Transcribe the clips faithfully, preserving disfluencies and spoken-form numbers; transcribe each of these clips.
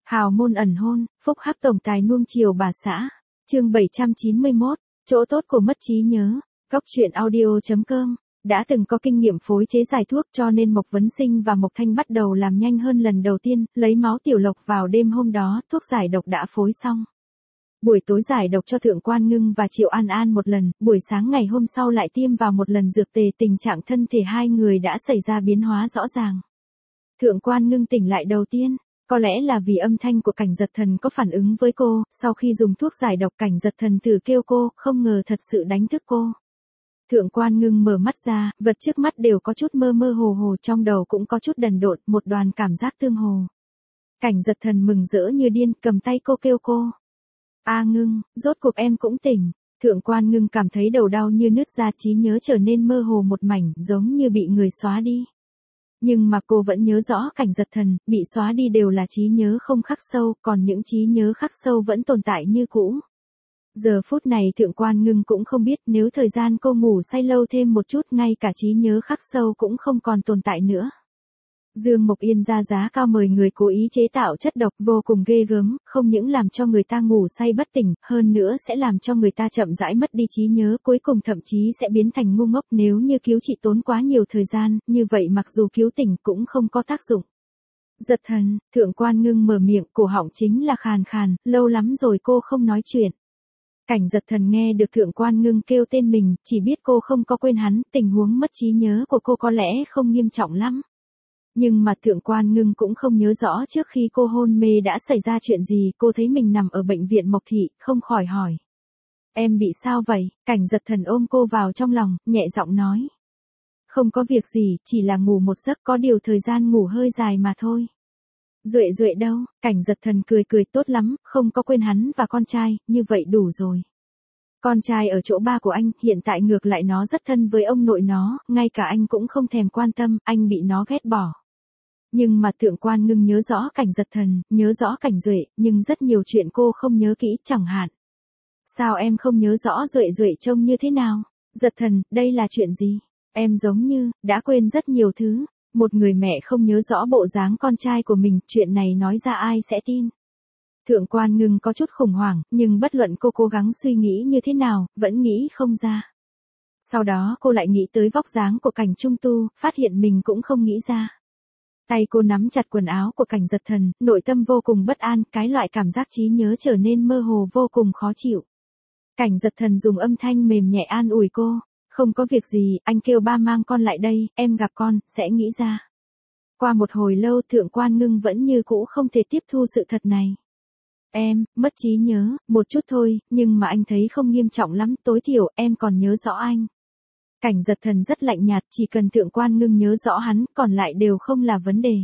Hào môn ẩn hôn, phúc hắc tổng tài nuông chiều bà xã. Chương bảy trăm chín mươi mốt, chỗ tốt của mất trí nhớ. Góc truyện audio chấm com. Đã từng có kinh nghiệm phối chế giải thuốc cho nên Mộc Vấn Sinh và Mộc Thanh bắt đầu làm nhanh hơn lần đầu tiên, lấy máu tiểu lộc vào đêm hôm đó, thuốc giải độc đã phối xong. Buổi tối giải độc cho Thượng Quan Ngưng và Triệu An An một lần, buổi sáng ngày hôm sau lại tiêm vào một lần dược tề, tình trạng thân thể hai người đã xảy ra biến hóa rõ ràng. Thượng Quan Ngưng tỉnh lại đầu tiên. Có lẽ là vì âm thanh của Cảnh Giật Thần có phản ứng với cô, sau khi dùng thuốc giải độc Cảnh Giật Thần thử kêu cô, không ngờ thật sự đánh thức cô. Thượng Quan Ngưng mở mắt ra, vật trước mắt đều có chút mơ mơ hồ hồ, trong đầu cũng có chút đần độn, một đoàn cảm giác tương hồ. Cảnh Giật Thần mừng rỡ như điên, cầm tay cô kêu cô. A Ngưng, rốt cuộc em cũng tỉnh. Thượng Quan Ngưng cảm thấy đầu đau như nứt ra, trí nhớ trở nên mơ hồ một mảnh, giống như bị người xóa đi. Nhưng mà cô vẫn nhớ rõ Cảnh Giật Thần, bị xóa đi đều là trí nhớ không khắc sâu, còn những trí nhớ khắc sâu vẫn tồn tại như cũ. Giờ phút này Thượng Quan Ngưng cũng không biết nếu thời gian cô ngủ say lâu thêm một chút, ngay cả trí nhớ khắc sâu cũng không còn tồn tại nữa. Dương Mộc Yên ra giá cao mời người cố ý chế tạo chất độc vô cùng ghê gớm, không những làm cho người ta ngủ say bất tỉnh, hơn nữa sẽ làm cho người ta chậm rãi mất đi trí nhớ, cuối cùng thậm chí sẽ biến thành ngu ngốc. Nếu như cứu trị tốn quá nhiều thời gian, như vậy mặc dù cứu tỉnh cũng không có tác dụng. Giật Thần, Thượng Quan Ngưng mở miệng, cổ họng chính là khàn khàn, lâu lắm rồi cô không nói chuyện. Cảnh Giật Thần nghe được Thượng Quan Ngưng kêu tên mình, chỉ biết cô không có quên hắn, tình huống mất trí nhớ của cô có lẽ không nghiêm trọng lắm. Nhưng mà Thượng Quan Ngưng cũng không nhớ rõ trước khi cô hôn mê đã xảy ra chuyện gì, cô thấy mình nằm ở bệnh viện Mộc Thị, không khỏi hỏi. Em bị sao vậy? Cảnh Giật Thần ôm cô vào trong lòng, nhẹ giọng nói. Không có việc gì, chỉ là ngủ một giấc, có điều thời gian ngủ hơi dài mà thôi. Duệ Duệ đâu? Cảnh Giật Thần cười cười, tốt lắm, không có quên hắn và con trai, như vậy đủ rồi. Con trai ở chỗ ba của anh, hiện tại ngược lại nó rất thân với ông nội nó, ngay cả anh cũng không thèm quan tâm, anh bị nó ghét bỏ. Nhưng mà Thượng Quan Ngưng nhớ rõ Cảnh Giật Thần, nhớ rõ Cảnh Duệ, nhưng rất nhiều chuyện cô không nhớ kỹ, chẳng hạn. Sao em không nhớ rõ Duệ Duệ trông như thế nào? Giật Thần, đây là chuyện gì? Em giống như, đã quên rất nhiều thứ. Một người mẹ không nhớ rõ bộ dáng con trai của mình, chuyện này nói ra ai sẽ tin? Thượng Quan Ngưng có chút khủng hoảng, nhưng bất luận cô cố gắng suy nghĩ như thế nào, vẫn nghĩ không ra. Sau đó cô lại nghĩ tới vóc dáng của Cảnh Trung Tu, phát hiện mình cũng không nghĩ ra. Tay cô nắm chặt quần áo của Cảnh Giật Thần, nội tâm vô cùng bất an, cái loại cảm giác trí nhớ trở nên mơ hồ vô cùng khó chịu. Cảnh Giật Thần dùng âm thanh mềm nhẹ an ủi cô, không có việc gì, anh kêu ba mang con lại đây, em gặp con, sẽ nghĩ ra. Qua một hồi lâu Thượng Quan Ngưng vẫn như cũ không thể tiếp thu sự thật này. Em, mất trí nhớ, một chút thôi, nhưng mà anh thấy không nghiêm trọng lắm, tối thiểu em còn nhớ rõ anh. Cảnh Giật Thần rất lạnh nhạt, chỉ cần Thượng Quan Ngưng nhớ rõ hắn, còn lại đều không là vấn đề.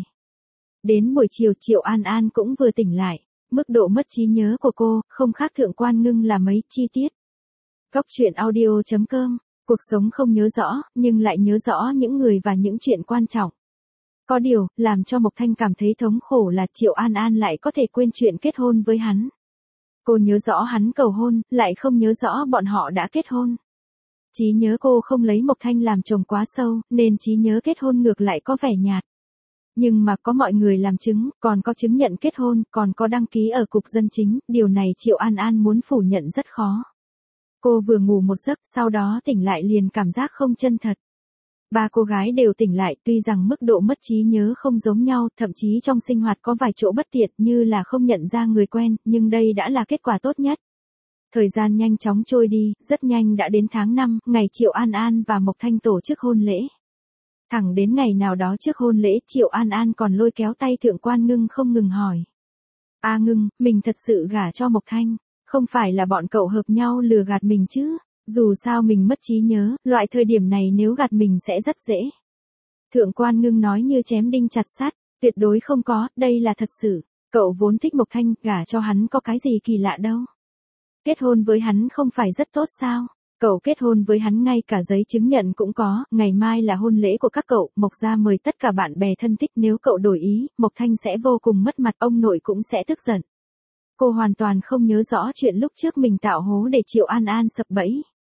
Đến buổi chiều Triệu An An cũng vừa tỉnh lại, mức độ mất trí nhớ của cô, không khác Thượng Quan Ngưng là mấy chi tiết. Góc truyện audio chấm com, cuộc sống không nhớ rõ, nhưng lại nhớ rõ những người và những chuyện quan trọng. Có điều, làm cho Mộc Thanh cảm thấy thống khổ là Triệu An An lại có thể quên chuyện kết hôn với hắn. Cô nhớ rõ hắn cầu hôn, lại không nhớ rõ bọn họ đã kết hôn. Trí nhớ cô không lấy Mộc Thanh làm chồng quá sâu, nên trí nhớ kết hôn ngược lại có vẻ nhạt. Nhưng mà có mọi người làm chứng, còn có chứng nhận kết hôn, còn có đăng ký ở cục dân chính, điều này Triệu An An muốn phủ nhận rất khó. Cô vừa ngủ một giấc, sau đó tỉnh lại liền cảm giác không chân thật. Ba cô gái đều tỉnh lại, tuy rằng mức độ mất trí nhớ không giống nhau, thậm chí trong sinh hoạt có vài chỗ bất tiện như là không nhận ra người quen, nhưng đây đã là kết quả tốt nhất. Thời gian nhanh chóng trôi đi, rất nhanh đã đến tháng năm, ngày Triệu An An và Mộc Thanh tổ chức hôn lễ. Thẳng đến ngày nào đó trước hôn lễ, Triệu An An còn lôi kéo tay Thượng Quan Ngưng không ngừng hỏi. A Ngưng, mình thật sự gả cho Mộc Thanh, không phải là bọn cậu hợp nhau lừa gạt mình chứ? Dù sao mình mất trí nhớ, loại thời điểm này nếu gạt mình sẽ rất dễ. Thượng Quan Ngưng nói như chém đinh chặt sắt, tuyệt đối không có, đây là thật sự. Cậu vốn thích Mộc Thanh, gả cho hắn có cái gì kỳ lạ đâu. Kết hôn với hắn không phải rất tốt sao? Cậu kết hôn với hắn ngay cả giấy chứng nhận cũng có, ngày mai là hôn lễ của các cậu, Mộc gia mời tất cả bạn bè thân thích, nếu cậu đổi ý, Mộc Thanh sẽ vô cùng mất mặt, ông nội cũng sẽ tức giận. Cô hoàn toàn không nhớ rõ chuyện lúc trước mình tạo hố để Triệu An An sập bẫy.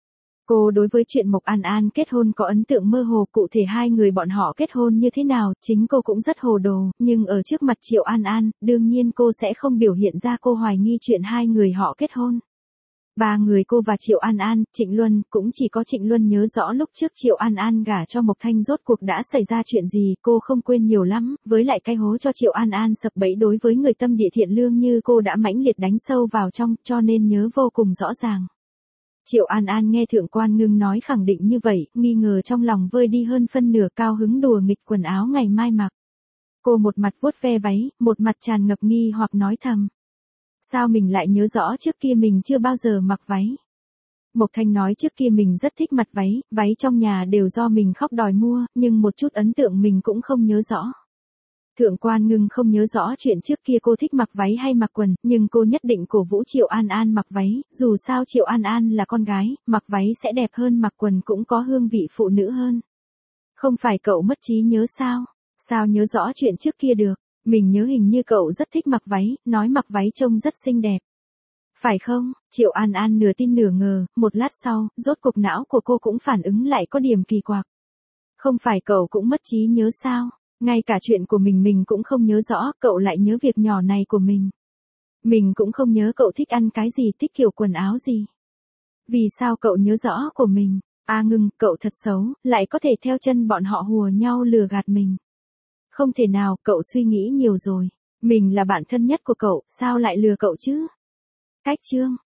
Cô đối với chuyện Mộc An An kết hôn có ấn tượng mơ hồ, cụ thể hai người bọn họ kết hôn như thế nào, chính cô cũng rất hồ đồ, nhưng ở trước mặt Triệu An An, đương nhiên cô sẽ không biểu hiện ra cô hoài nghi chuyện hai người họ kết hôn. Ba người cô và Triệu An An, Trịnh Luân, cũng chỉ có Trịnh Luân nhớ rõ lúc trước Triệu An An gả cho Mộc Thanh rốt cuộc đã xảy ra chuyện gì, cô không quên nhiều lắm, với lại cái hố cho Triệu An An sập bẫy đối với người tâm địa thiện lương như cô đã mãnh liệt đánh sâu vào trong, cho nên nhớ vô cùng rõ ràng. Triệu An An nghe Thượng Quan Ngưng nói khẳng định như vậy, nghi ngờ trong lòng vơi đi hơn phân nửa, cao hứng đùa nghịch quần áo ngày mai mặc. Cô một mặt vuốt ve váy, một mặt tràn ngập nghi hoặc nói thầm. Sao mình lại nhớ rõ trước kia mình chưa bao giờ mặc váy? Mộc Thanh nói trước kia mình rất thích mặc váy, váy trong nhà đều do mình khóc đòi mua, nhưng một chút ấn tượng mình cũng không nhớ rõ. Thượng Quan Ngưng không nhớ rõ chuyện trước kia cô thích mặc váy hay mặc quần, nhưng cô nhất định cổ vũ Triệu An An mặc váy, dù sao Triệu An An là con gái, mặc váy sẽ đẹp hơn mặc quần cũng có hương vị phụ nữ hơn. Không phải cậu mất trí nhớ sao? Sao nhớ rõ chuyện trước kia được? Mình nhớ hình như cậu rất thích mặc váy, nói mặc váy trông rất xinh đẹp. Phải không? Triệu An An nửa tin nửa ngờ, một lát sau, rốt cuộc não của cô cũng phản ứng lại có điểm kỳ quặc. Không phải cậu cũng mất trí nhớ sao? Ngay cả chuyện của mình mình cũng không nhớ rõ, cậu lại nhớ việc nhỏ này của mình. Mình cũng không nhớ cậu thích ăn cái gì, thích kiểu quần áo gì. Vì sao cậu nhớ rõ của mình? A Ngưng, cậu thật xấu, lại có thể theo chân bọn họ hùa nhau lừa gạt mình. Không thể nào, cậu suy nghĩ nhiều rồi. Mình là bạn thân nhất của cậu, sao lại lừa cậu chứ? Cách chương